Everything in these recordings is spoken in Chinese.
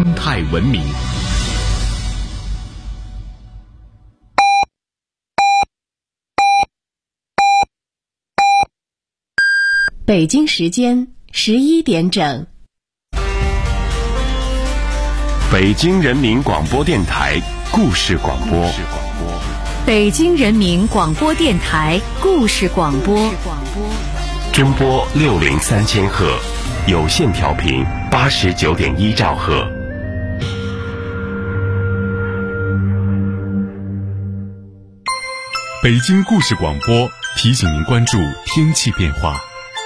态文明。 北京时间11点整。 北京人民广播电台故事广播。 北京人民广播电台故事广播。 中波603000赫，有线调频89.1兆赫。 北京故事广播提醒您关注天气变化。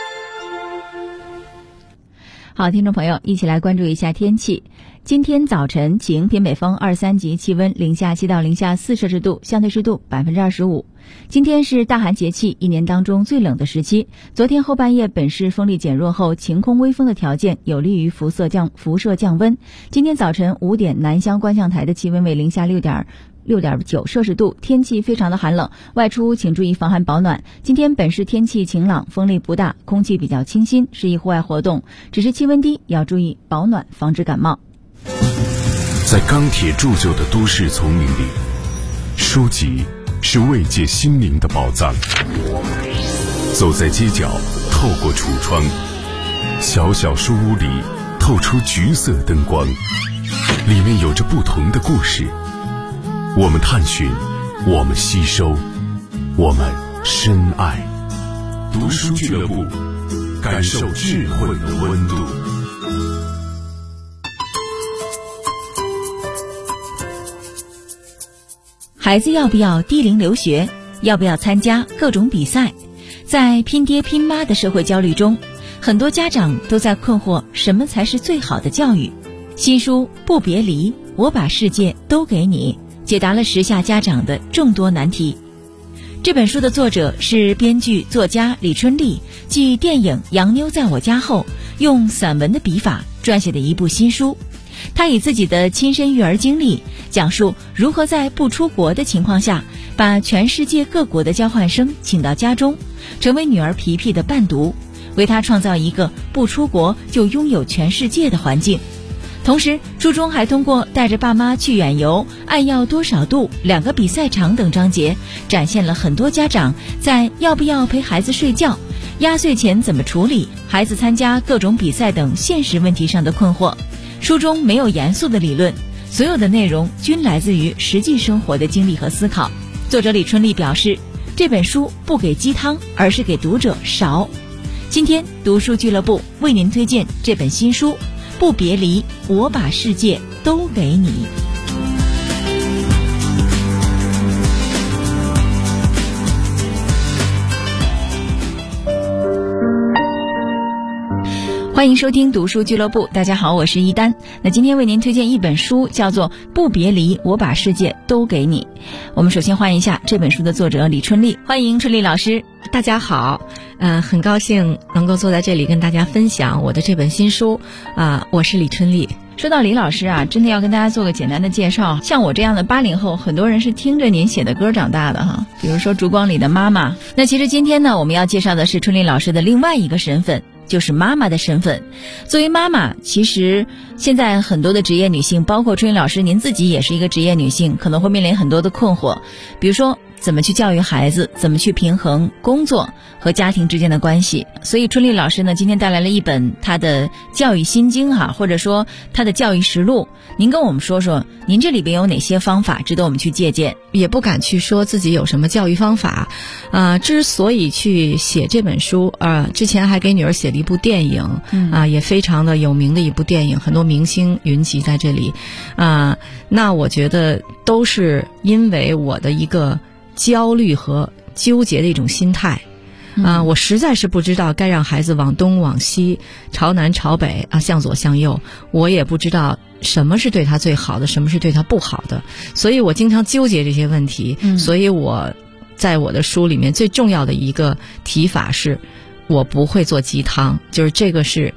好，听众朋友，一起来关注一下天气。今天早晨晴，偏北风2-3级，气温零下7到零下4摄氏度，相对湿度25%。今天是大寒节气，一年当中最冷的时期。昨天后半夜本市风力减弱后，晴空微风的条件有利于辐射降温。今天早晨5点，南乡观象台的气温为零下6.9摄氏度，天气非常的寒冷，外出请注意防寒保暖。今天本市天气晴朗，风力不大，空气比较清新，适宜户外活动，只是气温低，要注意保暖，防止感冒。 在钢铁铸就的都市丛林里，书籍是慰藉心灵的宝藏。走在街角，透过橱窗，小小书屋里透出橘色灯光，里面有着不同的故事。我们探寻，我们吸收，我们深爱。读书俱乐部，感受智慧的温度。 孩子要不要低龄留学？要不要参加各种比赛？在拼爹拼妈的社会焦虑中，很多家长都在困惑，什么才是最好的教育？新书《不别离，我把世界都给你》解答了时下家长的众多难题。这本书的作者是编剧作家李春丽，继电影《洋妞在我家》后，用散文的笔法撰写的一部新书。他以自己的亲身育儿经历，讲述如何在不出国的情况下，把全世界各国的交换生请到家中，成为女儿皮皮的伴读，为她创造一个不出国就拥有全世界的环境。同时，书中还通过带着爸妈去远游、爱要多少度、2个比赛场等章节，展现了很多家长在要不要陪孩子睡觉、压岁钱怎么处理、孩子参加各种比赛等现实问题上的困惑。书中没有严肃的理论，所有的内容均来自于实际生活的经历和思考。作者李春丽表示，这本书不给鸡汤，而是给读者勺。今天读书俱乐部为您推荐这本新书《不别离，我把世界都给你》。欢迎收听读书俱乐部，大家好，我是一丹。那今天为您推荐一本书，叫做《不别离，我把世界都给你》。我们首先欢迎一下这本书的作者李春丽，欢迎春丽老师。 大家好，很高兴能够坐在这里跟大家分享我的这本新书。我是李春丽。 说到李老师啊，真的要跟大家做个简单的介绍。像我这样的80后，很多人是听着您写的歌长大的哈，比如说《烛光里的妈妈》。那其实今天呢，我们要介绍的是春丽老师的另外一个身份，就是妈妈的身份。作为妈妈，其实现在很多的职业女性，包括春丽老师您自己也是一个职业女性，可能会面临很多的困惑，比如说怎么去教育孩子，怎么去平衡工作和家庭之间的关系。所以春丽老师呢，今天带来了一本她的教育心经哈，或者说她的教育实录。您跟我们说说，您这里边有哪些方法值得我们去借鉴？ 也不敢去说自己有什么教育方法，之所以去写这本书，之前还给女儿写了一部电影，也非常的有名的一部电影，很多明星云集在这里，那我觉得都是因为我的一个焦虑和纠结的一种心态。我实在是不知道该让孩子往东往西、朝南朝北向左向右，我也不知道什么是对他最好的，什么是对他不好的，所以我经常纠结这些问题。所以我在我的书里面最重要的一个提法是，我不会做鸡汤，就是这个是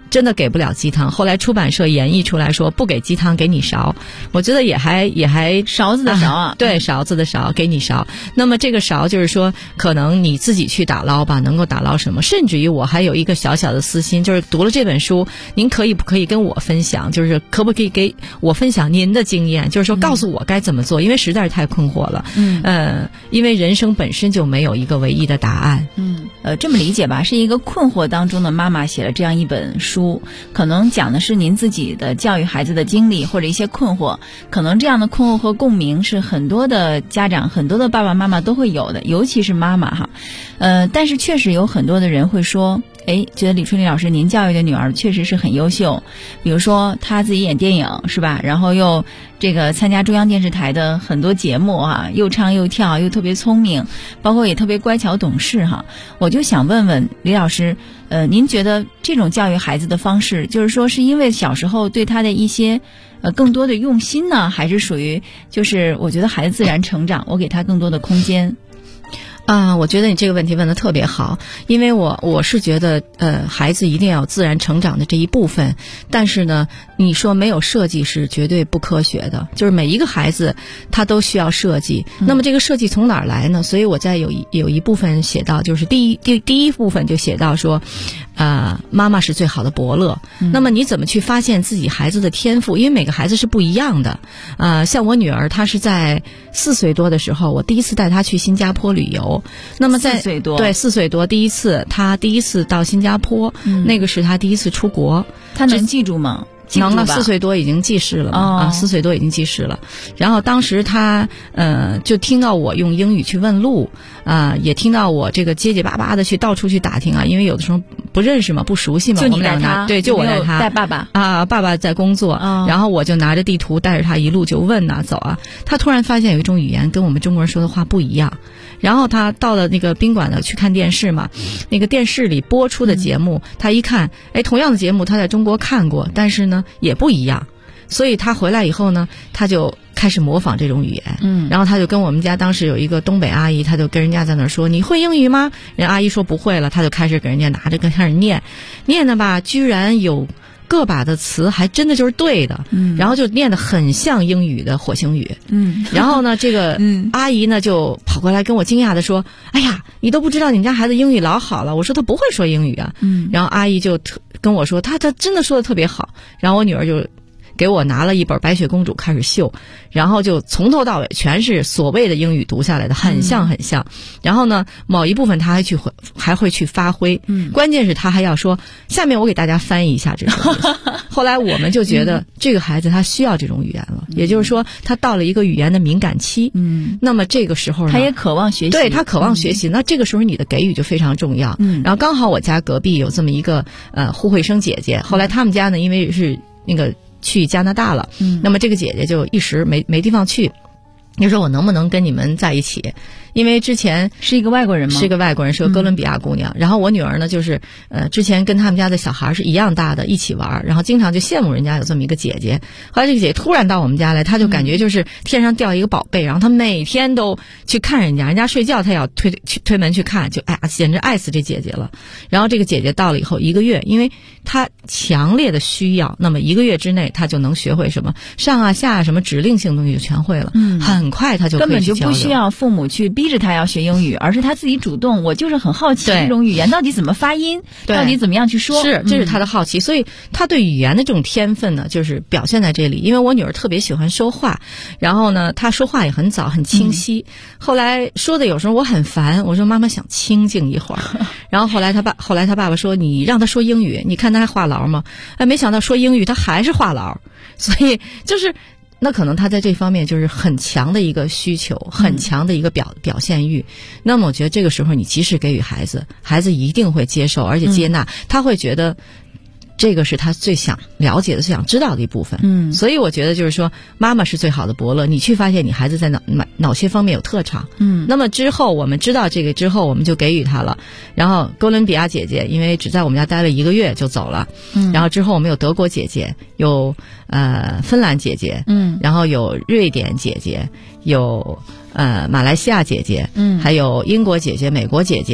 真的给不了鸡汤。后来出版社演绎出来说不给鸡汤，给你勺。我觉得也还勺子的勺啊， 对，勺子的勺，给你勺。那么这个勺就是说，可能你自己去打捞吧，能够打捞什么？甚至于我还有一个小小的私心，就是读了这本书，您可以不可以跟我分享？就是可不可以给我分享您的经验？就是说告诉我该怎么做，因为实在是太困惑了。因为人生本身就没有一个唯一的答案。 这么理解吧，是一个困惑当中的妈妈写了这样一本书，可能讲的是您自己的教育孩子的经历或者一些困惑，可能这样的困惑和共鸣是很多的家长、很多的爸爸妈妈都会有的，尤其是妈妈哈。但是确实有很多的人会说，觉得李春丽老师您教育的女儿确实是很优秀，比如说她自己演电影是吧，然后又这个参加中央电视台的很多节目啊，又唱又跳又特别聪明，包括也特别乖巧懂事哈。我就想问问李老师，您觉得这种教育孩子的方式，就是说是因为小时候对他的一些更多的用心呢，还是属于就是我觉得孩子自然成长，我给他更多的空间？ 我觉得你这个问题问得特别好，因为我是觉得孩子一定要有自然成长的这一部分，但是呢，你说没有设计是绝对不科学的，就是每一个孩子他都需要设计。那么这个设计从哪儿来呢？所以我在有一部分写到，就是第一部分就写到说，妈妈是最好的伯乐。那么你怎么去发现自己孩子的天赋？因为每个孩子是不一样的。像我女儿，她是在4岁多的时候，我第一次带她去新加坡旅游。那么在 4岁多， 对，4岁多她第一次到新加坡，那个是她第一次出国。 她能记住吗？ 能了，4岁多已经记事了嘛？4岁多已经记事了。然后当时他就听到我用英语去问路也听到我这个结结巴巴的去到处去打听因为有的时候不认识嘛，不熟悉嘛。 就你带他， 对，就我带他， 带爸爸爸爸在工作，然后我就拿着地图带着他一路就问走他突然发现有一种语言跟我们中国人说的话不一样。然后他到了那个宾馆呢，去看电视嘛，那个电视里播出的节目，他一看，同样的节目他在中国看过，但是呢也不一样。所以他回来以后呢，他就开始模仿这种语言。然后他就跟我们家当时有一个东北阿姨，他就跟人家在那说：“你会英语吗？”人阿姨说不会了，他就开始给人家拿着开始念的吧，居然有个把的词还真的就是对的，然后就念得很像英语的火星语。然后呢，这个阿姨呢就跑过来跟我惊讶的说：“哎呀，你都不知道你们家孩子英语老好了。”我说他不会说英语啊。然后阿姨就跟我说他真的说的特别好。然后我女儿就给我拿了一本《白雪公主》开始秀，然后就从头到尾全是所谓的英语读下来的，很像很像。然后呢，某一部分他还会去发挥。关键是他还要说，下面我给大家翻译一下这种意思。后来我们就觉得这个孩子他需要这种语言了，也就是说他到了一个语言的敏感期。那么这个时候呢， 他也渴望学习， 对，他渴望学习。那这个时候你的给予就非常重要。然后刚好我家隔壁有这么一个胡慧生姐姐，后来他们家呢因为是那个去加拿大了，那么这个姐姐就一时没地方去。你说我能不能跟你们在一起？因为之前是一个外国人吗？ 是一个外国人，是个哥伦比亚姑娘。然后我女儿呢，就是之前跟他们家的小孩是一样大的，一起玩，然后经常就羡慕人家有这么一个姐姐。后来这个姐姐突然到我们家来，她就感觉就是天上掉一个宝贝，然后她每天都去看人家睡觉，她也要推门去看，就简直爱死这姐姐了。然后这个姐姐到了以后1个月，因为她强烈的需要，那么1个月之内她就能学会什么上下什么指令性东西就全会了。很快她就可以根本就不需要父母去逼着他要学英语，而是他自己主动。我就是很好奇这种语言到底怎么发音，到底怎么样去说。 这是他的好奇，所以他对语言的这种天分呢，就是表现在这里。因为我女儿特别喜欢说话，然后呢，她说话也很早，很清晰。后来说的有时候我很烦，我说妈妈想清静一会儿。然后后来他爸爸说你让他说英语，你看他还话痨吗？没想到说英语他还是话痨，所以就是。那可能他在这方面就是很强的一个需求，很强的一个表现欲。那么我觉得这个时候你及时给予孩子一定会接受而且接纳，他会觉得这个是他最想了解的、最想知道的一部分。所以我觉得就是说，妈妈是最好的伯乐。你去发现你孩子在哪些方面有特长，那么之后我们知道这个之后，我们就给予他了。然后哥伦比亚姐姐因为只在我们家待了1个月就走了，然后之后我们有德国姐姐，有芬兰姐姐，然后有瑞典姐姐，有马来西亚姐姐，还有英国姐姐、美国姐姐。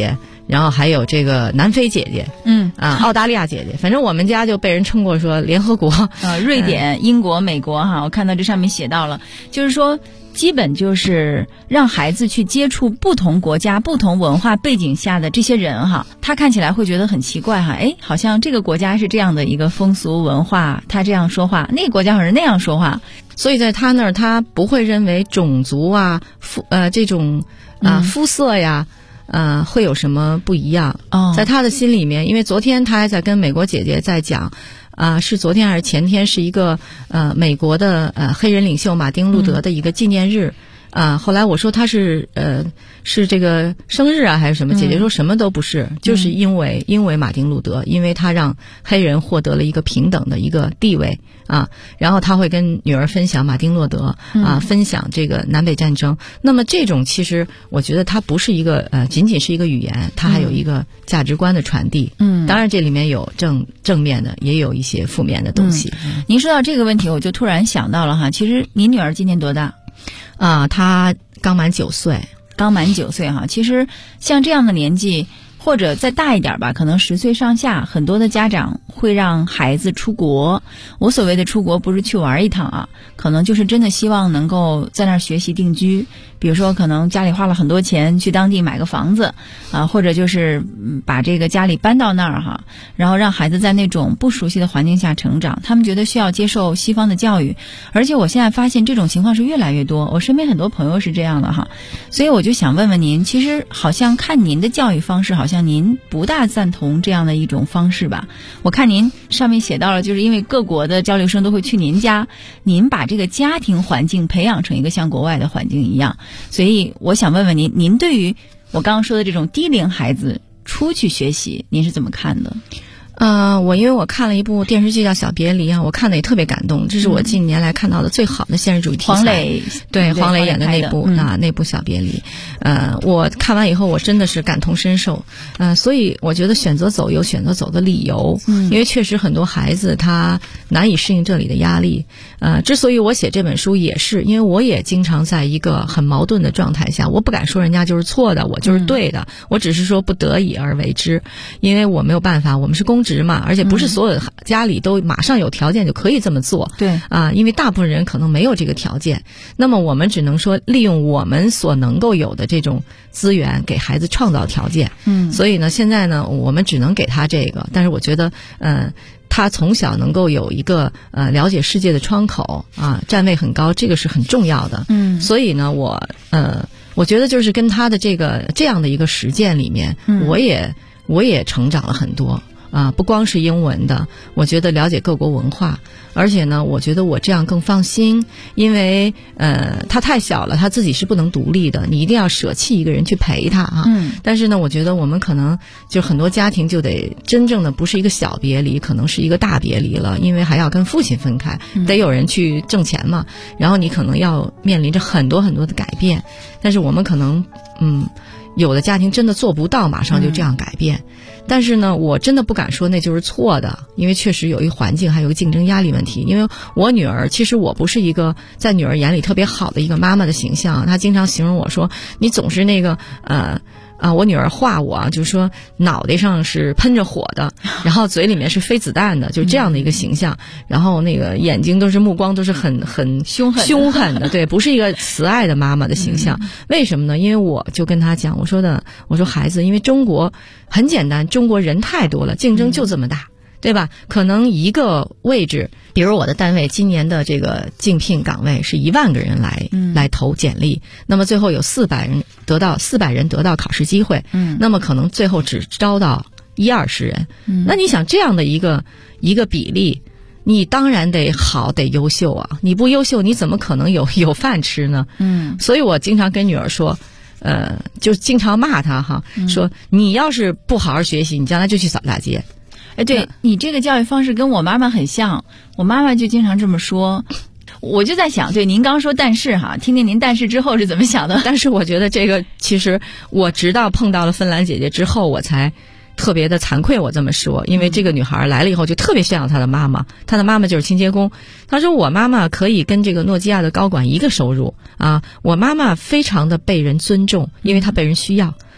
然后还有这个南非姐姐，澳大利亚姐姐，反正我们家就被人称过说联合国， 瑞典、英国、美国哈，我看到这上面写到了，就是说基本就是让孩子去接触不同国家、不同文化背景下的这些人哈，他看起来会觉得很奇怪哈，好像这个国家是这样的一个风俗文化，他这样说话，那个国家好像是那样说话， 所以在他那儿他不会认为种族啊、这种肤色呀。会有什么不一样？在他的心里面，因为昨天他还在跟美国姐姐在讲，是昨天还是前天，是一个美国的黑人领袖马丁路德的一个纪念日。后来我说他是这个生日啊还是什么？姐姐说什么都不是，就是因为马丁路德，因为他让黑人获得了一个平等的一个地位啊。然后他会跟女儿分享马丁路德分享这个南北战争。那么这种其实我觉得它不是一个仅仅是一个语言，它还有一个价值观的传递。当然这里面有正面的，也有一些负面的东西。 您说到这个问题，我就突然想到了哈，其实您女儿今年多大？ 他刚满9岁， 哈。其实像这样的年纪，或者再大一点吧，可能10岁上下，很多的家长会让孩子出国。我所谓的出国，不是去玩一趟啊，可能就是真的希望能够在那儿学习定居。比如说，可能家里花了很多钱去当地买个房子或者就是把这个家里搬到那儿哈，然后让孩子在那种不熟悉的环境下成长。他们觉得需要接受西方的教育，而且我现在发现这种情况是越来越多。我身边很多朋友是这样的哈，所以我就想问问您，其实好像看您的教育方式，好像您不大赞同这样的一种方式吧？我看您上面写到了，就是因为各国的交流生都会去您家，您把这个家庭环境培养成一个像国外的环境一样。所以我想问问您，您对于我刚刚说的这种低龄孩子出去学习，您是怎么看的？ 因为我看了一部电视剧叫《小别离》啊，我看的也特别感动，这是我近年来看到的最好的现实主义题材。黄磊演的那部那部《小别离》，我看完以后我真的是感同身受。所以我觉得选择走有选择走的理由，因为确实很多孩子他难以适应这里的压力。之所以我写这本书，也是因为我也经常在一个很矛盾的状态下，我不敢说人家就是错的，我就是对的，我只是说不得已而为之，因为我没有办法，我们是公职嘛，而且不是所有的家里都马上有条件就可以这么做。 对因为大部分人可能没有这个条件，那么我们只能说利用我们所能够有的这种资源给孩子创造条件。所以呢，现在呢，我们只能给他这个，但是我觉得他从小能够有一个了解世界的窗口站位很高，这个是很重要的。所以呢，我觉得就是跟他的这样的一个实践里面，我也成长了很多不光是英文的，我觉得了解各国文化，而且呢，我觉得我这样更放心，因为他太小了，他自己是不能独立的，你一定要舍弃一个人去陪他但是呢，我觉得我们可能就很多家庭就得真正的不是一个小别离，可能是一个大别离了，因为还要跟父亲分开，得有人去挣钱嘛，然后你可能要面临着很多很多的改变，但是我们可能有的家庭真的做不到马上就这样改变。但是呢，我真的不敢说那就是错的，因为确实有一个环境还有一个竞争压力问题。因为我女儿，其实我不是一个在女儿眼里特别好的一个妈妈的形象，她经常形容我说你总是那个我女儿画我就是说脑袋上是喷着火的，然后嘴里面是飞子弹的，就这样的一个形象，然后那个眼睛都是目光都是很凶狠的，对，不是一个慈爱的妈妈的形象。为什么呢？因为我就跟她讲，我说孩子，因为中国很简单，中国人太多了，竞争就这么大。对吧？可能一个位置，比如我的单位今年的这个竞聘岗位是1万个人来投简历，那么最后有400人得到考试机会，那么可能最后只招到20人。那你想这样的一个比例，你当然得好得优秀啊！你不优秀，你怎么可能有饭吃呢？所以我经常跟女儿说。就经常骂她说你要是不好好学习，你将来就去扫大街。 对，你这个教育方式跟我妈妈很像，我妈妈就经常这么说。我就在想，对，您刚说但是听听您但是之后是怎么想的？ 但是我觉得这个其实我直到碰到了芬兰姐姐之后，我才特别的惭愧我这么说，因为这个女孩来了以后就特别像她的妈妈，她的妈妈就是清洁工。她说我妈妈可以跟这个诺基亚的高管一个收入我妈妈非常的被人尊重，因为她被人需要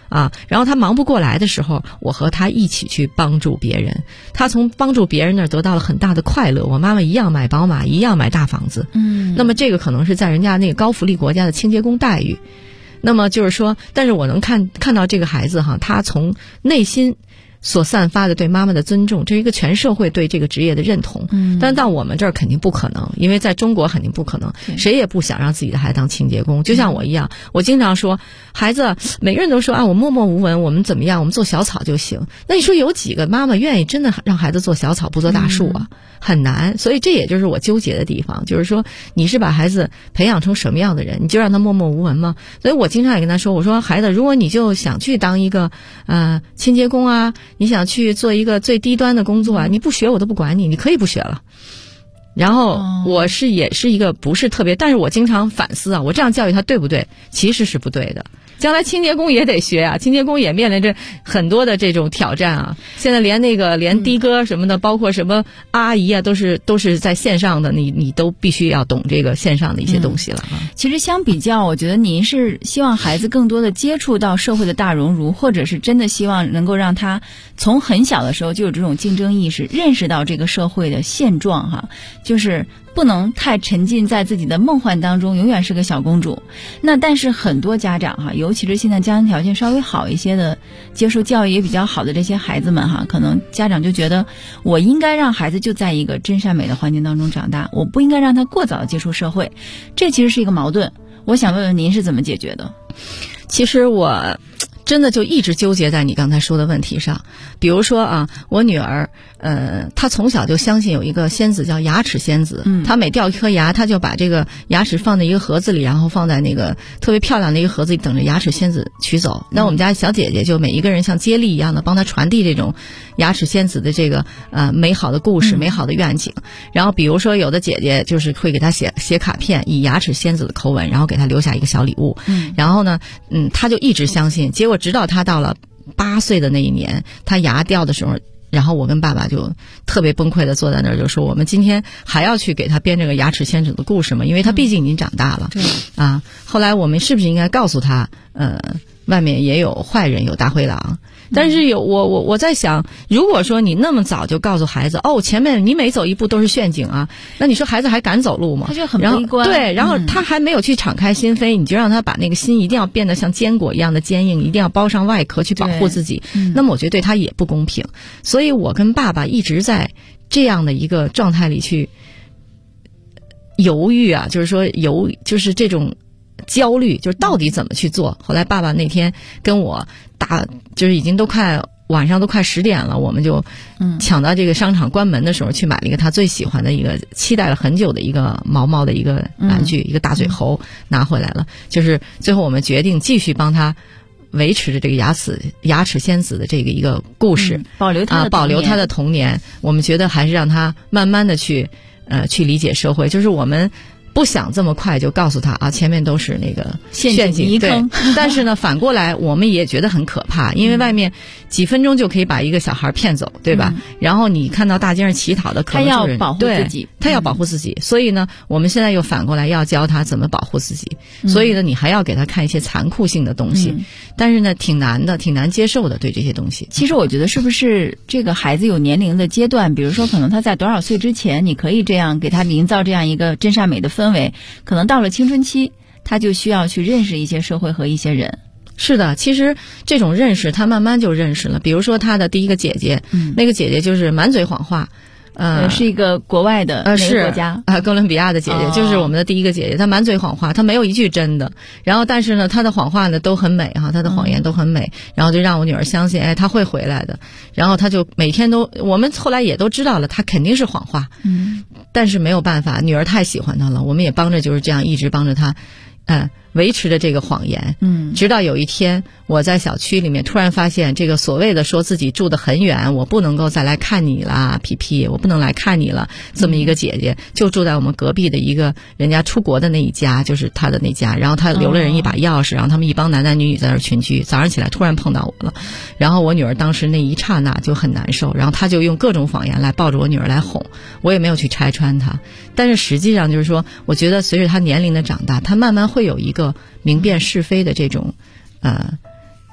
啊，然后他忙不过来的时候，我和他一起去帮助别人，他从帮助别人那儿得到了很大的快乐。我妈妈一样买宝马，一样买大房子，那么这个可能是在人家那个高福利国家的清洁工待遇。那么就是说，但是我能看到这个孩子哈，他从内心所散发的对妈妈的尊重，这是一个全社会对这个职业的认同。但到我们这儿肯定不可能，因为在中国肯定不可能，谁也不想让自己的孩子当清洁工。就像我一样，我经常说，孩子每个人都说啊，我默默无闻，我们怎么样，我们做小草就行。那你说有几个妈妈愿意真的让孩子做小草不做大树啊？很难。所以这也就是我纠结的地方，就是说你是把孩子培养成什么样的人，你就让他默默无闻吗？所以我经常也跟他说，我说孩子，如果你就想去当一个清洁工啊，你想去做一个最低端的工作啊，你不学我都不管你，你可以不学了。然后我也是一个不是特别，但是我经常反思啊，我这样教育他对不对？其实是不对的。将来清洁工也得学啊，清洁工也面临着很多的这种挑战啊。现在连的哥什么的，包括什么阿姨啊，都是在线上的，你都必须要懂这个线上的一些东西了啊。 其实相比较，我觉得您是希望孩子更多的接触到社会的大熔炉，或者是真的希望能够让他从很小的时候就有这种竞争意识，认识到这个社会的现状哈，就是不能太沉浸在自己的梦幻当中，永远是个小公主。那但是很多家长哈，尤其是现在家庭条件稍微好一些的，接受教育也比较好的这些孩子们哈，可能家长就觉得我应该让孩子就在一个真善美的环境当中长大，我不应该让他过早的接触社会。这其实是一个矛盾，我想问问您是怎么解决的？ 其实我真的就一直纠结在你刚才说的问题上。比如说啊，我女儿她从小就相信有一个仙子叫牙齿仙子，她每掉一颗牙，她就把这个牙齿放在一个盒子里，然后放在那个特别漂亮的一个盒子里，等着牙齿仙子取走。那我们家小姐姐就每一个人像接力一样的帮她传递这种牙齿仙子的这个美好的故事、美好的愿景。然后比如说有的姐姐就是会给她写卡片，以牙齿仙子的口吻，然后给她留下一个小礼物。然后呢她就一直相信，结果直到她到了8岁的那一年，她牙掉的时候，然后我跟爸爸就特别崩溃的坐在那儿，就说我们今天还要去给他编这个牙齿仙子的故事吗？因为他毕竟已经长大了。啊，后来我们是不是应该告诉他，外面也有坏人，有大灰狼。但是我在想，如果说你那么早就告诉孩子，前面你每走一步都是陷阱啊，那你说孩子还敢走路吗？ 他就很悲观。 对，然后他还没有去敞开心扉，你就让他把那个心一定要变得像坚果一样的坚硬，一定要包上外壳去保护自己。那么我觉得对他也不公平。所以我跟爸爸一直在这样的一个状态里去犹豫啊，就是说就是这种焦虑，就是到底怎么去做。后来爸爸那天跟我就是已经晚上都快10点了，我们就抢到这个商场关门的时候去买了一个他最喜欢的一个期待了很久的一个毛的一个玩具，一个大嘴猴拿回来了。就是最后我们决定继续帮他维持着这个牙齿仙子的这个一个故事，保留他的童年。我们觉得还是让他慢慢的去理解社会，就是我们不想这么快就告诉他啊，前面都是那个陷阱泥坑。 但是呢，反过来我们也觉得很可怕，因为外面几分钟就可以把一个小孩骗走，对吧？然后你看到大街上乞讨的，可能就是他要保护自己， 他要保护自己。所以呢，我们现在又反过来要教他怎么保护自己。所以呢，你还要给他看一些残酷性的东西，但是呢，挺难接受的，对这些东西。 其实我觉得是不是这个孩子有年龄的阶段，比如说可能他在多少岁之前，你可以这样给他营造这样一个真善美的氛围，可能到了青春期，他就需要去认识一些社会和一些人。 是的，其实这种认识他慢慢就认识了。比如说他的第一个姐姐，那个姐姐就是满嘴谎话。 是一个国外的哪个国家？ 哥伦比亚的姐姐，就是我们的第一个姐姐。她满嘴谎话，她没有一句真的。然后，但是呢，她的谎话呢都很美哈，她的谎言都很美。然后就让我女儿相信，她会回来的。然后她就每天都，我们后来也都知道了，她肯定是谎话。但是没有办法，女儿太喜欢她了，我们也帮着就是这样一直帮着她，维持着这个谎言。直到有一天我在小区里面突然发现，这个所谓的说自己住得很远，我不能够再来看你了，皮皮，我不能来看你了，这么一个姐姐就住在我们隔壁的一个人家出国的那一家，就是她的那家。然后她留了人一把钥匙，然后他们一帮男男女女在那儿群居。早上起来突然碰到我了，然后我女儿当时那一刹那就很难受，然后她就用各种谎言来抱着我女儿来哄，我也没有去拆穿她。但是实际上就是说，我觉得随着她年龄的长大，她慢慢会有一个明辨是非的这种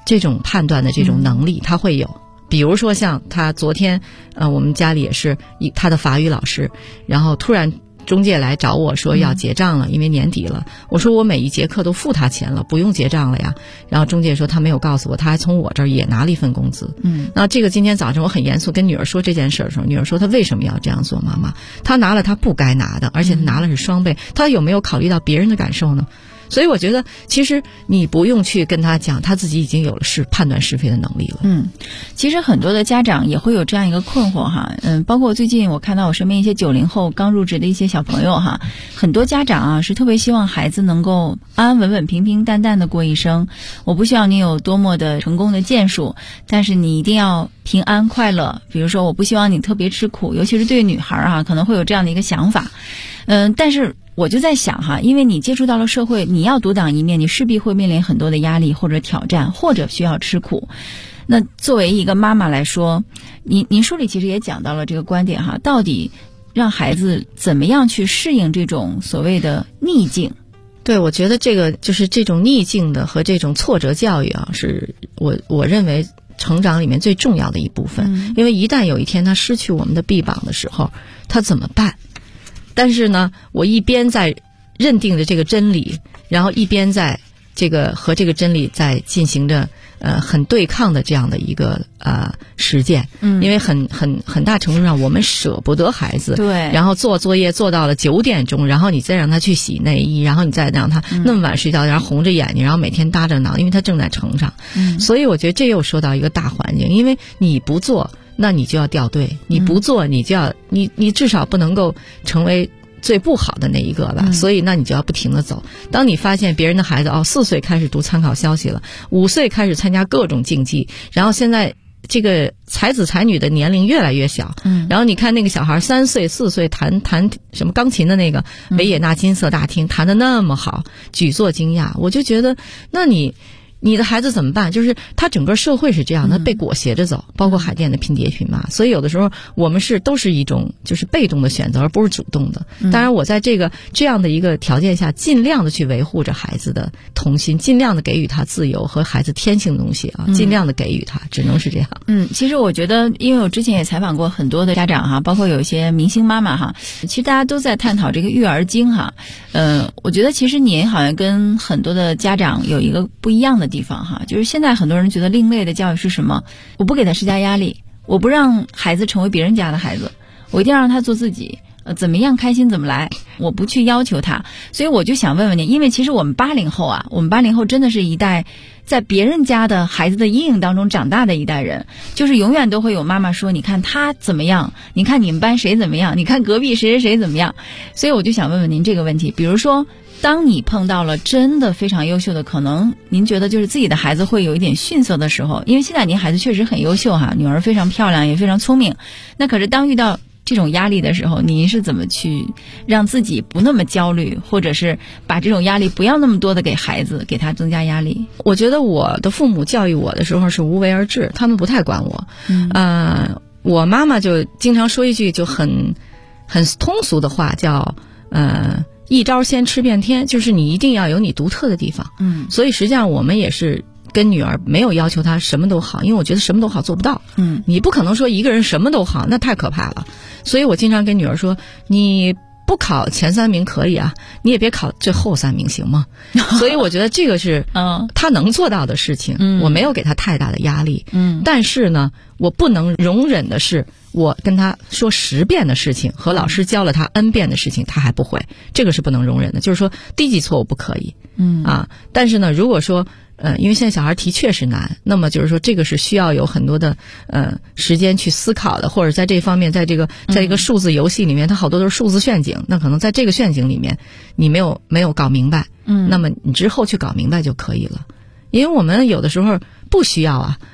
这种判断的这种能力，他会有。比如说像他昨天，我们家里也是他的法语老师，然后突然中介来找我说要结账了，因为年底了。我说我每一节课都付他钱了，不用结账了呀。然后中介说他没有告诉我，他还从我这儿也拿了一份工资。那这个今天早上我很严肃跟女儿说这件事的时候，女儿说她为什么要这样做？妈妈，她拿了她不该拿的，而且她拿了是双倍，她有没有考虑到别人的感受呢？所以我觉得其实你不用去跟他讲，他自己已经有了判断是非的能力了。 其实很多的家长也会有这样一个困惑哈，包括最近我看到我身边一些90后刚入职的一些小朋友哈，很多家长啊是特别希望孩子能够安安稳稳、平平淡淡的过一生。我不希望你有多么的成功的建树，但是你一定要平安快乐。比如说我不希望你特别吃苦，尤其是对于女孩啊，可能会有这样的一个想法。但是我就在想哈，因为你接触到了社会，你要独当一面，你势必会面临很多的压力或者挑战，或者需要吃苦。那作为一个妈妈来说，您书里其实也讲到了这个观点哈，到底让孩子怎么样去适应这种所谓的逆境？ 对，我觉得这个就是这种逆境的和这种挫折教育啊，是我认为成长里面最重要的一部分。因为一旦有一天他失去我们的臂膀的时候，他怎么办？但是呢，我一边在认定着这个真理，然后一边在这个和这个真理在进行着很对抗的这样的一个实践。因为很大程度上我们舍不得孩子， 对， 然后做作业做到了9点钟，然后你再让他去洗内衣，然后你再让他那么晚睡觉，然后红着眼睛，然后每天搭着脑，因为他正在成长。所以我觉得这又说到一个大环境，因为你不做，那你就要掉队，你不做，你就要你至少不能够成为最不好的那一个吧。所以那你就要不停地走。当你发现别人的孩子4岁开始读参考消息了，5岁开始参加各种竞技，然后现在这个才子才女的年龄越来越小，然后你看那个小孩3岁4岁弹什么钢琴的那个维也纳金色大厅弹得那么好，举座惊讶。我就觉得那你的孩子怎么办？就是他整个社会是这样的，被裹挟着走，包括海淀的拼爹拼妈。所以有的时候我们都是一种就是被动的选择，而不是主动的。当然我在这样的一个条件下，尽量的去维护着孩子的童心，尽量的给予他自由和孩子天性的东西啊，尽量的给予他，只能是这样。 其实我觉得，因为我之前也采访过很多的家长哈，包括有一些明星妈妈哈，其实大家都在探讨这个育儿经哈。我觉得其实您好像跟很多的家长有一个不一样的地方哈，就是现在很多人觉得另类的教育是什么？我不给他施加压力，我不让孩子成为别人家的孩子，我一定要让他做自己，怎么样开心怎么来，我不去要求他。所以我就想问问您，因为其实我们80后真的是一代在别人家的孩子的阴影当中长大的一代人，就是永远都会有妈妈说，你看他怎么样，你看你们班谁怎么样，你看隔壁谁谁谁怎么样。所以我就想问问您这个问题，比如说当你碰到了真的非常优秀的，可能您觉得就是自己的孩子会有一点逊色的时候，因为现在您孩子确实很优秀哈，女儿非常漂亮也非常聪明，那可是当遇到这种压力的时候，您是怎么去让自己不那么焦虑，或者是把这种压力不要那么多的给孩子，给他增加压力？ 我觉得我的父母教育我的时候是无为而治，他们不太管我。我妈妈就经常说一句就很通俗的话，叫一招先吃遍天，就是你一定要有你独特的地方。所以实际上我们也是跟女儿没有要求她什么都好，因为我觉得什么都好做不到。你不可能说一个人什么都好，那太可怕了。所以我经常跟女儿说，你不考前3名可以啊，你也别考最后3名行吗？所以我觉得这个是她能做到的事情，我没有给她太大的压力。但是呢，我不能容忍的是我跟他说10遍的事情和老师教了他 N 遍的事情他还不会，这个是不能容忍的。就是说低级错误不可以。但是呢，如果说因为现在小孩题确实难，那么就是说这个是需要有很多的时间去思考的，或者在这方面在一个数字游戏里面，它好多都是数字陷阱，那可能在这个陷阱里面你没有搞明白，那么你之后去搞明白就可以了。因为我们有的时候不需要啊，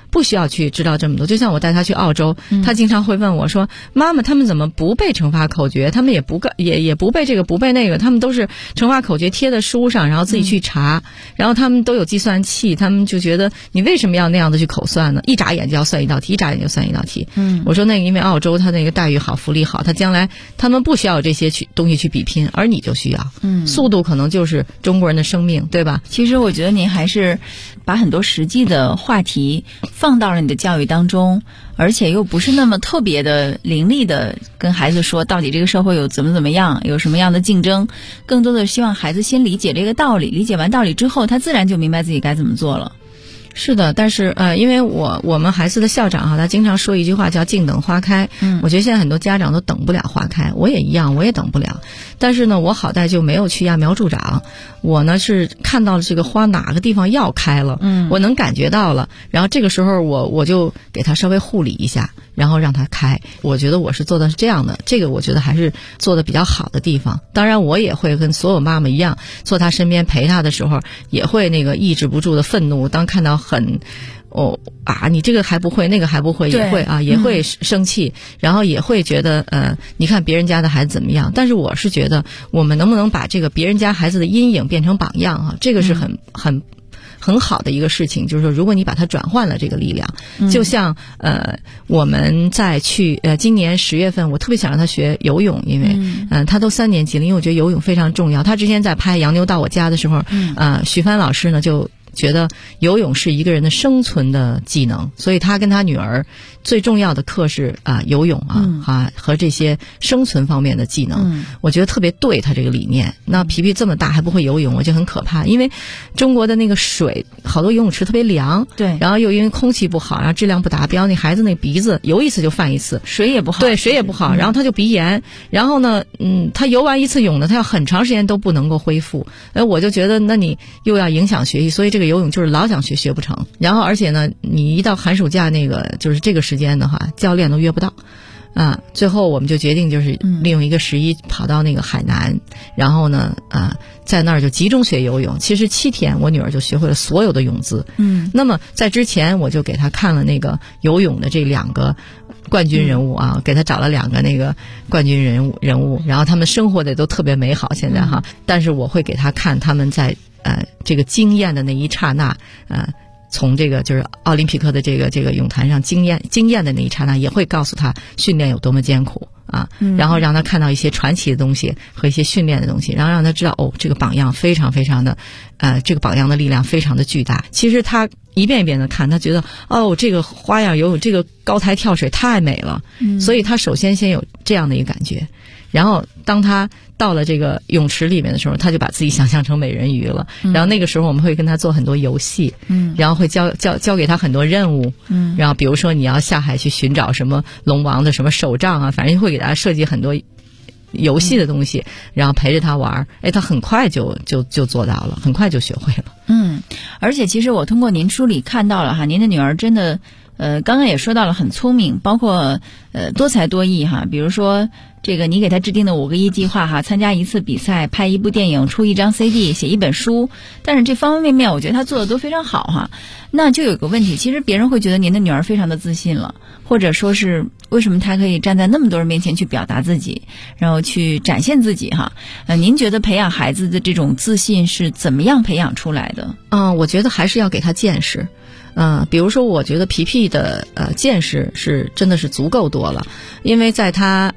不需要去知道这么多。就像我带他去澳洲，他经常会问我说：“妈妈，他们怎么不背乘法口诀？他们也不背这个不背那个，他们都是乘法口诀贴在书上，然后自己去查，然后他们都有计算器，他们就觉得你为什么要那样的去口算呢？一眨眼就要算一道题，一眨眼就算一道题。”我说那个因为澳洲他那个待遇好，福利好，他将来他们不需要有这些东西去比拼，而你就需要。速度可能就是中国人的生命，对吧？ 其实我觉得您还是把很多实际的话题放到了你的教育当中，而且又不是那么特别的凌厉的跟孩子说到底这个社会有怎么样，有什么样的竞争，更多的希望孩子先理解这个道理，理解完道理之后，他自然就明白自己该怎么做了。 是的，但是因为我们孩子的校长他经常说一句话叫静等花开。我觉得现在很多家长都等不了花开，我也一样，我也等不了。但是呢，我好歹就没有去揠苗助长，我呢是看到了这个花哪个地方要开了，我能感觉到了，然后这个时候我就给他稍微护理一下，然后让他开。我觉得我是做的是这样的，这个我觉得还是做的比较好的地方。当然我也会跟所有妈妈一样，坐他身边陪他的时候也会那个抑制不住的愤怒，当看到你这个还不会，那个还不会，也会也会生气，然后也会觉得你看别人家的孩子怎么样。但是我是觉得我们能不能把这个别人家孩子的阴影变成榜样这个是很好的一个事情。就是说如果你把它转换了这个力量，就像我们在今年10月份我特别想让他学游泳，因为他都3年级了，因为我觉得游泳非常重要。他之前在拍《洋妞到我家》的时候，徐帆老师呢就觉得游泳是一个人的生存的技能，所以他跟他女儿最重要的课是游泳和这些生存方面的技能。我觉得特别对他这个理念。那皮皮这么大还不会游泳，我觉得很可怕。因为中国的那个水好多游泳池特别凉， 对， 然后又因为空气不好，然后质量不达标，那孩子那鼻子游一次就犯一次， 水也不好， 对，水也不好，然后他就鼻炎，然后呢他游完一次泳呢，他要很长时间都不能够恢复。我就觉得那你又要影响学习，所以这个游泳就是老想学不成。然后而且呢你一到寒暑假那个就是这个时间的话，教练都约不到最后我们就决定就是利用一个11跑到那个海南，然后呢在那儿就集中学游泳。其实7天我女儿就学会了所有的泳姿。那么在之前我就给她看了那个游泳的这2个冠军人物给她找了2个那个冠军人物，然后他们生活的都特别美好现在但是我会给她看他们在这个惊艳的那一刹那从这个就是奥林匹克的这个泳坛上惊艳的那一刹那，也会告诉他训练有多么艰苦然后让他看到一些传奇的东西和一些训练的东西，然后让他知道这个榜样非常非常的这个榜样的力量非常的巨大。其实他一遍一遍的看，他觉得这个花样游泳，这个高台跳水太美了，所以他首先有这样的一个感觉。然后当他到了这个泳池里面的时候，他就把自己想象成美人鱼了。然后那个时候我们会跟他做很多游戏，然后会教给他很多任务，然后比如说你要下海去寻找什么龙王的什么手杖反正会给他设计很多游戏的东西，然后陪着他玩。他很快就做到了，很快就学会了。 而且其实我通过您书里看到了您的女儿真的刚刚也说到了很聪明，包括多才多艺比如说这个你给他制定的5个1计划参加1次比赛，拍1部电影，出1张 CD， 写1本书，但是这方方面面我觉得他做的都非常好那就有个问题，其实别人会觉得您的女儿非常的自信了，或者说是为什么她可以站在那么多人面前去表达自己，然后去展现自己您觉得培养孩子的这种自信是怎么样培养出来的？ 我觉得还是要给他见识。比如说我觉得皮皮的见识是真的是足够多了，因为在他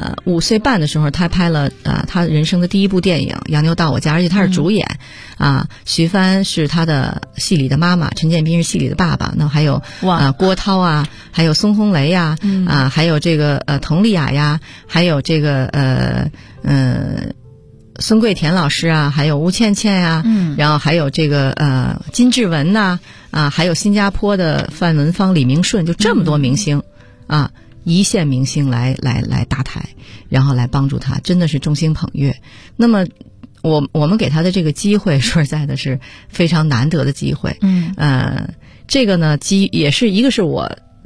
5岁半的时候，他拍了他人生的第1部电影《洋妞到我家》，而且他是主演徐帆是他的戏里的妈妈，陈建斌是戏里的爸爸，那还有郭涛还有孙红雷还有这个佟丽娅呀，还有这个孙桂田老师还有吴倩倩然后还有这个金志文还有新加坡的范文芳、李明顺，就这么多明星一线明星来搭台，然后来帮助他，真的是众星捧月。那么我们给他的这个机会，说实在的是非常难得的机会。这个呢也是一个是我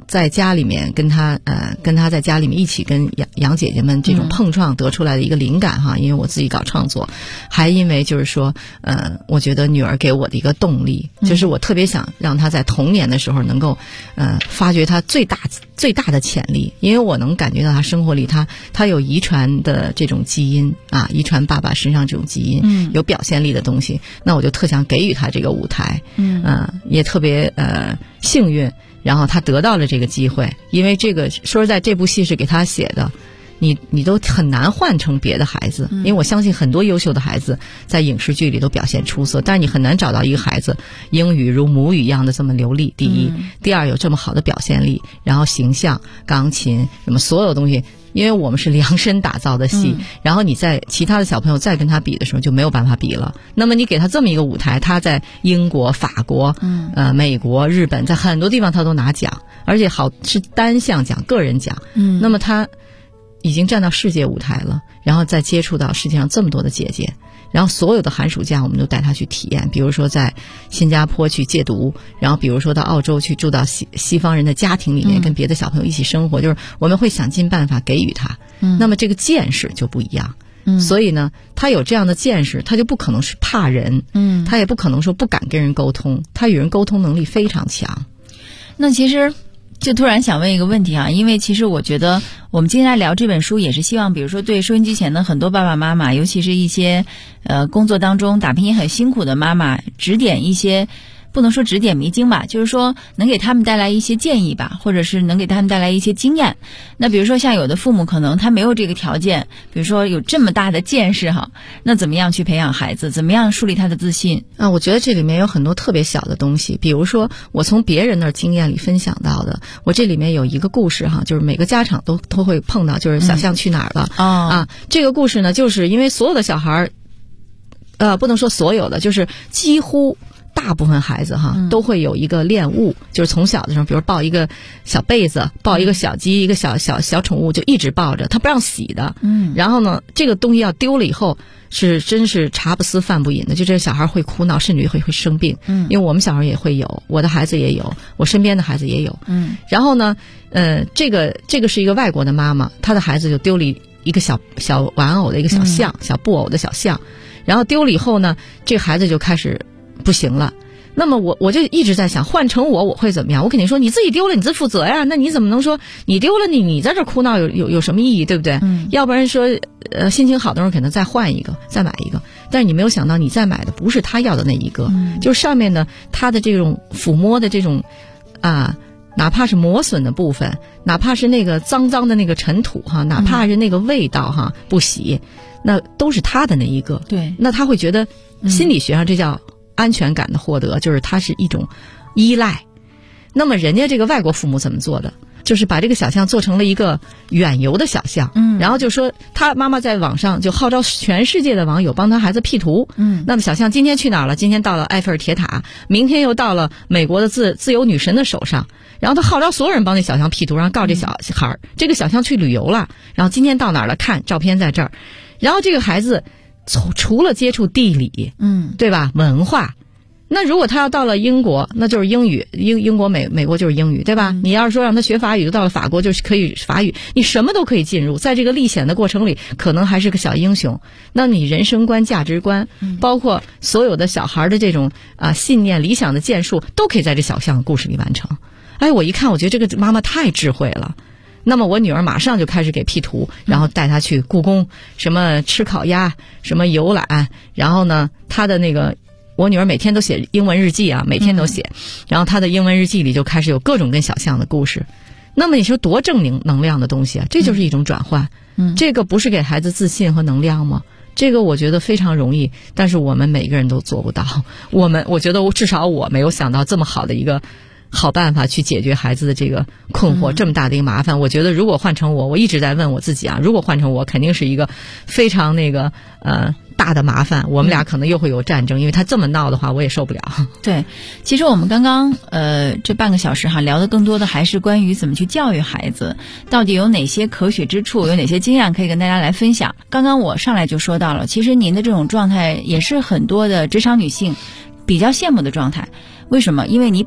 在家里面跟他在家里面一起跟杨姐姐们这种碰撞得出来的一个灵感哈，因为我自己搞创作，还因为就是说我觉得女儿给我的一个动力，就是我特别想让她在童年的时候能够发掘她最大的潜力，因为我能感觉到她生活里她有遗传的这种基因啊，遗传爸爸身上这种基因，有表现力的东西，那我就特想给予她这个舞台，也特别幸运。然后他得到了这个机会，因为这个说实在，这部戏是给他写的，你都很难换成别的孩子，因为我相信很多优秀的孩子在影视剧里都表现出色，但是你很难找到一个孩子英语如母语一样的这么流利，第一，第二有这么好的表现力，然后形象、钢琴什么所有东西。因为我们是量身打造的戏，然后你在其他的小朋友再跟他比的时候就没有办法比了。那么你给他这么一个舞台，他在英国、法国、美国、日本，在很多地方他都拿奖，而且是单项奖、个人奖。那么他已经站到世界舞台了，然后再接触到世界上这么多的姐姐。然后所有的寒暑假我们都带他去体验，比如说在新加坡去戒毒，然后比如说到澳洲去住到西方人的家庭里面，跟别的小朋友一起生活，就是我们会想尽办法给予他。那么这个见识就不一样。所以呢，他有这样的见识，他就不可能是怕人，他也不可能说不敢跟人沟通，他与人沟通能力非常强。 那其实就突然想问一个问题啊，因为其实我觉得我们今天来聊这本书也是希望，比如说对收音机前的很多爸爸妈妈，尤其是一些工作当中打拼也很辛苦的妈妈，指点一些，不能说指点迷津吧，就是说能给他们带来一些建议吧，或者是能给他们带来一些经验。那比如说像有的父母可能他没有这个条件，比如说有这么大的见识哈，那怎么样去培养孩子，怎么样树立他的自信啊？我觉得这里面有很多特别小的东西，比如说我从别人那儿经验里分享到的，我这里面有一个故事哈，就是每个家长都会碰到，就是小象去哪儿了啊？这个故事呢，就是因为所有的小孩不能说所有的，就是几乎大部分孩子哈都会有一个恋物，就是从小的时候，比如抱一个小被子，抱一个小鸡，一个小宠物，就一直抱着，他不让洗的。然后呢，这个东西要丢了以后，真是茶不思饭不饮的，就这个小孩会哭闹，甚至会生病。因为我们小孩也会有，我的孩子也有，我身边的孩子也有。然后呢，这个是一个外国的妈妈，她的孩子就丢了一个小玩偶的一个小象，小布偶的小象，然后丢了以后呢，这个孩子就开始不行了。那么我就一直在想，换成我会怎么样？我肯定说你自己丢了你自负责呀，那你怎么能说你丢了你在这哭闹有什么意义，对不对？要不然说心情好的时候可能再换一个，再买一个，但是你没有想到你再买的不是他要的那一个，就是上面的他的这种抚摸的这种哪怕是磨损的部分，哪怕是那个脏脏的那个尘土哈，哪怕是那个味道哈不洗，那都是他的那一个。 对， 那他会觉得心理学上这叫安全感的获得，就是它是一种依赖。那么人家这个外国父母怎么做的？就是把这个小象做成了一个远游的小象，然后就说他妈妈在网上就号召全世界的网友帮他孩子 P 图，那么小象今天去哪儿了？今天到了埃菲尔铁塔，明天又到了美国的自由女神的手上，然后他号召所有人帮那小象 P 图，然后告诉这小孩这个小象去旅游了，然后今天到哪儿了？看照片在这儿，然后这个孩子除了接触地理，对吧？文化，那如果他要到了英国，那就是英语，英国美国就是英语，对吧？你要是说让他学法语，就到了法国就是可以法语，你什么都可以进入，在这个历险的过程里，可能还是个小英雄。那你人生观、价值观，包括所有的小孩的这种信念、理想的建树，都可以在这小象故事里完成。哎，我一看，我觉得这个妈妈太智慧了。那么我女儿马上就开始给 P 图，然后带她去故宫，什么吃烤鸭，什么游览，然后呢，她的那个我女儿每天都写英文日记啊，每天都写，然后她的英文日记里就开始有各种跟小象的故事。那么你说多正能量的东西啊，这就是一种转换。这个不是给孩子自信和能量吗？这个我觉得非常容易，但是我们每个人都做不到。我觉得至少我没有想到这么好的一个好办法去解决孩子的这个困惑，这么大的一个麻烦。我觉得如果换成我一直在问我自己啊，如果换成我，肯定是一个非常大的麻烦，我们俩可能又会有战争，因为他这么闹的话我也受不了。 对，其实我们刚刚这半个小时哈聊的更多的还是关于怎么去教育孩子，到底有哪些可取之处，有哪些经验可以跟大家来分享。刚刚我上来就说到了，其实您的这种状态也是很多的职场女性比较羡慕的状态。为什么？因为你把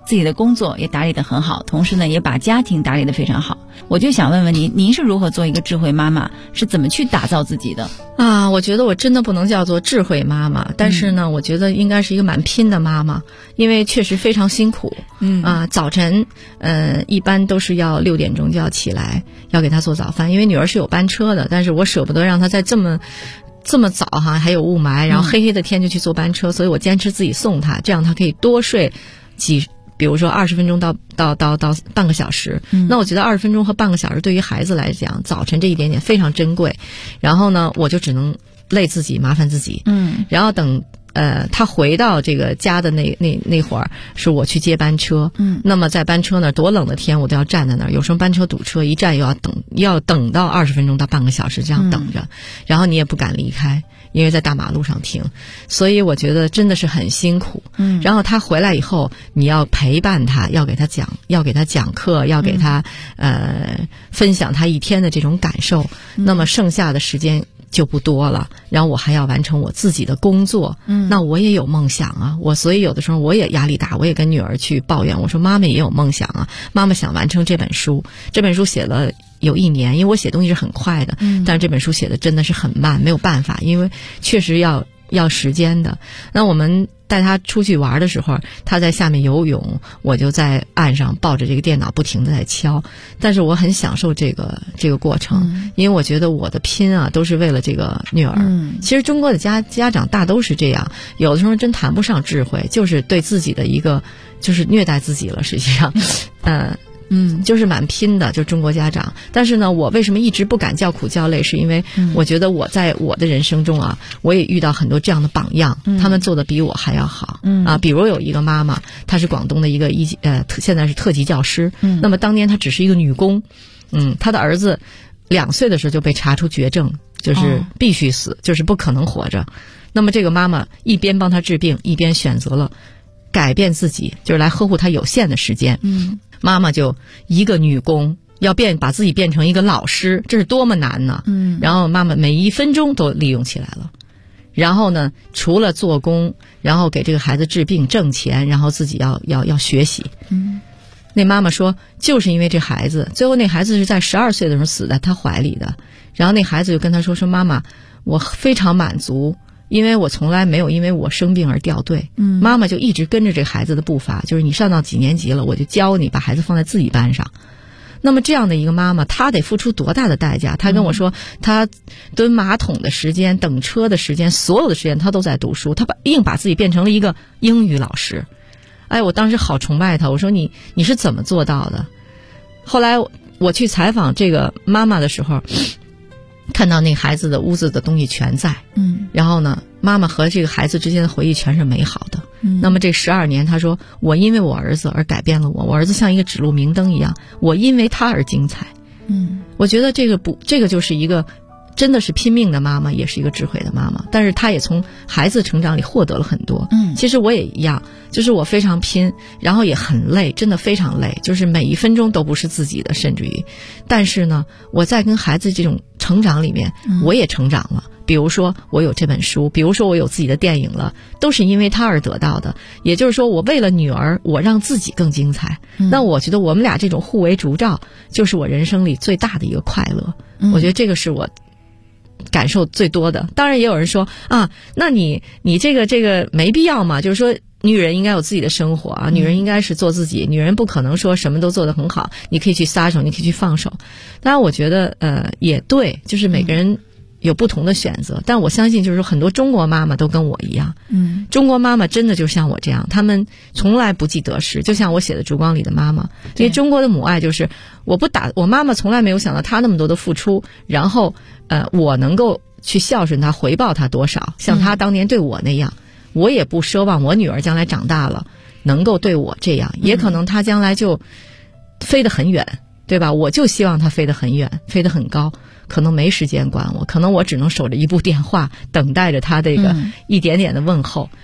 自己的工作也打理得很好，同时呢也把家庭打理得非常好。我就想问问您是如何做一个智慧妈妈，是怎么去打造自己的？ 我觉得我真的不能叫做智慧妈妈，但是呢，我觉得应该是一个蛮拼的妈妈，因为确实非常辛苦。早晨一般都是要6点钟就要起来，要给她做早饭，因为女儿是有班车的，但是我舍不得让她在这么早还有雾霾，然后黑黑的天就去坐班车，所以我坚持自己送她，这样她可以多睡比如说20分钟到半个小时。那我觉得20分钟和半个小时对于孩子来讲，早晨这一点点非常珍贵。然后呢，我就只能累自己，麻烦自己。然后等他回到这个家的那会儿，是我去接班车。那么在班车那儿多冷的天，我都要站在那儿，有时候班车堵车，一站又要等到20分钟到半个小时这样等着，然后你也不敢离开，因为在大马路上停，所以我觉得真的是很辛苦。然后他回来以后，你要陪伴他，要给他讲课，要给他分享他一天的这种感受。那么剩下的时间就不多了，然后我还要完成我自己的工作。那我也有梦想啊，所以有的时候我也压力大，我也跟女儿去抱怨，我说妈妈也有梦想啊，妈妈想完成这本书写了有1年，因为我写东西是很快的，但是这本书写的真的是很慢，没有办法，因为确实要时间的。那我们带他出去玩的时候，他在下面游泳，我就在岸上抱着这个电脑不停地在敲，但是我很享受这个过程，因为我觉得我的拼啊都是为了这个女儿。其实中国的家长大都是这样，有的时候真谈不上智慧，就是对自己的一个就是虐待自己了，实际上就是蛮拼的，就中国家长。但是呢，我为什么一直不敢叫苦叫累，是因为我觉得我在我的人生中啊，我也遇到很多这样的榜样，他们做的比我还要好。比如有一个妈妈，她是广东的一个现在是特级教师。那么当年她只是一个女工，她的儿子2岁的时候就被查出绝症，就是必须死，就是不可能活着。那么这个妈妈一边帮她治病，一边选择了改变自己，就是来呵护她有限的时间。妈妈就一个女工要把自己变成一个老师，这是多么难呢？然后妈妈每1分钟都利用起来了。然后呢，除了做工，然后给这个孩子治病挣钱，然后自己要学习。那妈妈说，就是因为这孩子，最后那孩子是在12岁的时候死在她怀里的。然后那孩子就跟她说妈妈，我非常满足，因为我从来没有因为我生病而掉队。妈妈就一直跟着这个孩子的步伐，就是你上到几年级了，我就教你把孩子放在自己班上。那么这样的一个妈妈，她得付出多大的代价？她跟我说，她蹲马桶的时间、等车的时间，所有的时间她都在读书，她硬把自己变成了一个英语老师。我当时好崇拜她，我说你是怎么做到的？后来我去采访这个妈妈的时候，看到那孩子的屋子的东西全在，然后呢，妈妈和这个孩子之间的回忆全是美好的。那么这12年，她说我因为我儿子而改变了我儿子像一个指路明灯一样，我因为他而精彩。我觉得这个就是一个真的是拼命的妈妈，也是一个智慧的妈妈，但是她也从孩子成长里获得了很多。其实我也一样，就是我非常拼，然后也很累，真的非常累，就是每1分钟都不是自己的，甚至于，但是呢，我在跟孩子这种成长里面，我也成长了。比如说我有这本书，比如说我有自己的电影了，都是因为他而得到的。也就是说，我为了女儿，我让自己更精彩。那我觉得我们俩这种互为烛照，就是我人生里最大的一个快乐。我觉得这个是我感受最多的。当然也有人说啊，那你这个没必要嘛，就是说女人应该有自己的生活啊，女人应该是做自己，女人不可能说什么都做得很好，你可以去撒手，你可以去放手。当然我觉得也对，就是每个人有不同的选择，但我相信就是说很多中国妈妈都跟我一样。中国妈妈真的就像我这样，她们从来不计得失，就像我写的《烛光里的妈妈》。因为中国的母爱就是我妈妈从来没有想到她那么多的付出，然后我能够去孝顺她，回报她多少，像她当年对我那样。我也不奢望我女儿将来长大了能够对我这样，也可能她将来就飞得很远，对吧？我就希望她飞得很远，飞得很高，可能没时间管我，可能我只能守着一部电话，等待着她这个一点点的问候。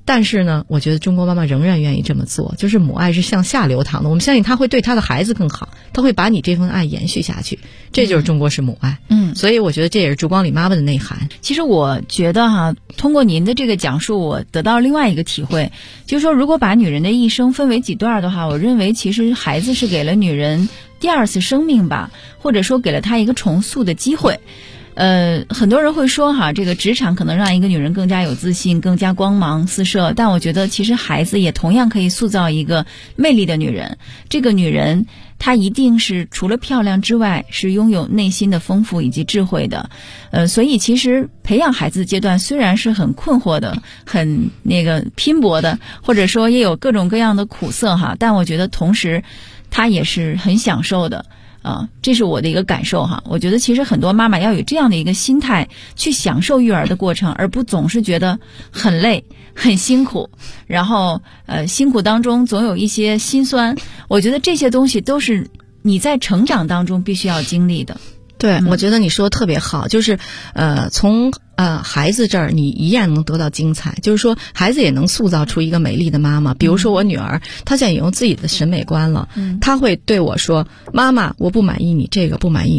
但是呢，我觉得中国妈妈仍然愿意这么做，就是母爱是向下流淌的。我们相信她会对她的孩子更好，她会把你这份爱延续下去，这就是中国式母爱。所以我觉得这也是烛光里妈妈的内涵。 其实我觉得哈，通过您的这个讲述，我得到另外一个体会，就是说，如果把女人的一生分为几段的话，我认为其实孩子是给了女人第二次生命吧，或者说给了她一个重塑的机会。很多人会说哈，这个职场可能让一个女人更加有自信，更加光芒四射，但我觉得其实孩子也同样可以塑造一个魅力的女人。这个女人她一定是除了漂亮之外，是拥有内心的丰富以及智慧的。所以其实培养孩子的阶段虽然是很困惑的，很拼搏的，或者说也有各种各样的苦涩哈，但我觉得同时她也是很享受的。这是我的一个感受哈。我觉得其实很多妈妈要有这样的一个心态去享受育儿的过程，而不总是觉得很累很辛苦，然后辛苦当中总有一些辛酸。我觉得这些东西都是你在成长当中必须要经历的。 对，我觉得你说的特别好，就是从孩子这儿你依然能得到精彩，就是说孩子也能塑造出一个美丽的妈妈。比如说我女儿，她现在有自己的审美观了，她会对我说：“妈妈，我不满意你这个，不满意